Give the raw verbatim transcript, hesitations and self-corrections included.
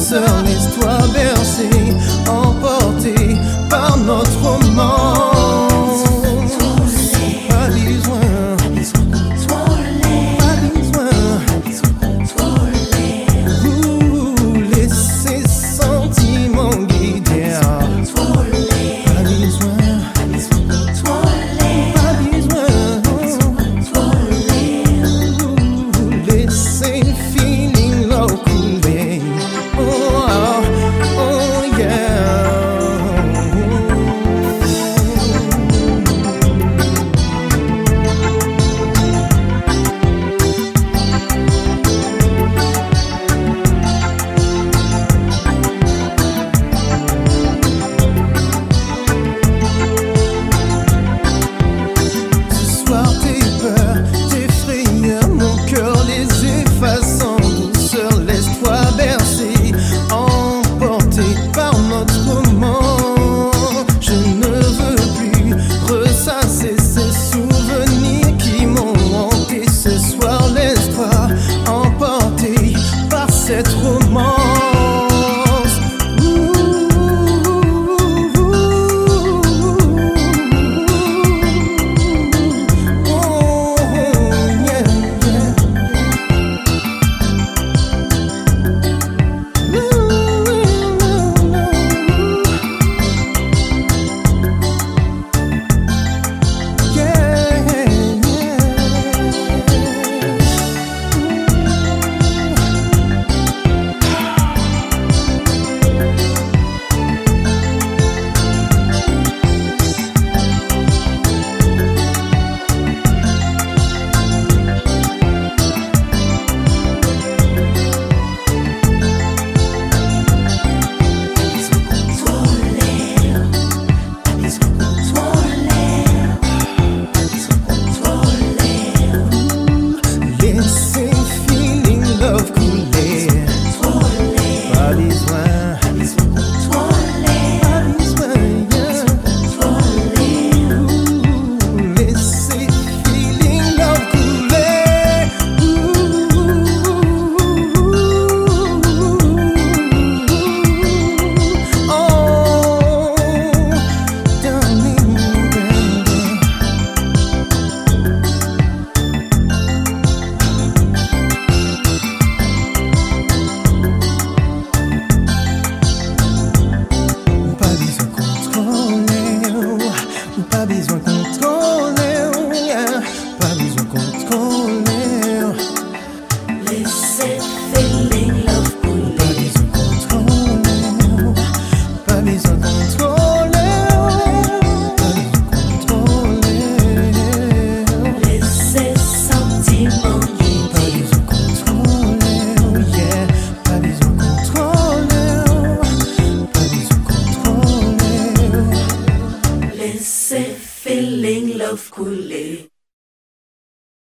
douceur, laisse-toi bercer, emporter par notre romance. Pas besoin, pas besoin Ouh, laisse ces sentiments guider. Pas besoin, pas besoin Ouh, laisse ces feeling love couler. Oh, oh yeah. Ce soir tes peurs, tes frayeurs, mon cœur les efface en douceur, laisse-toi bercer, emporté par notre roman. Je ne veux plus ressasser ces souvenirs qui m'ont hanté. Ce soir laisse-toi emporter par cette romance. Laissez feeling love couler. Pas besoin, pas besoin, yeah. Ouh, laissez feeling love couler. Ouh, oh, darling, baby. Pas besoin contrôler, oh, pas besoin contrôler, oh, yeah. Pas besoin contrôler, oh. Laissez feeling love Pas couler. besoin contrôler, oh. Pas besoin contrôler, oh. Pas besoin contrôler, oh. Laissez sentiments Pas guider. besoin contrôler, oh, yeah. Pas besoin contrôler, oh. Pas besoin contrôler, oh. Laissez feeling love couler.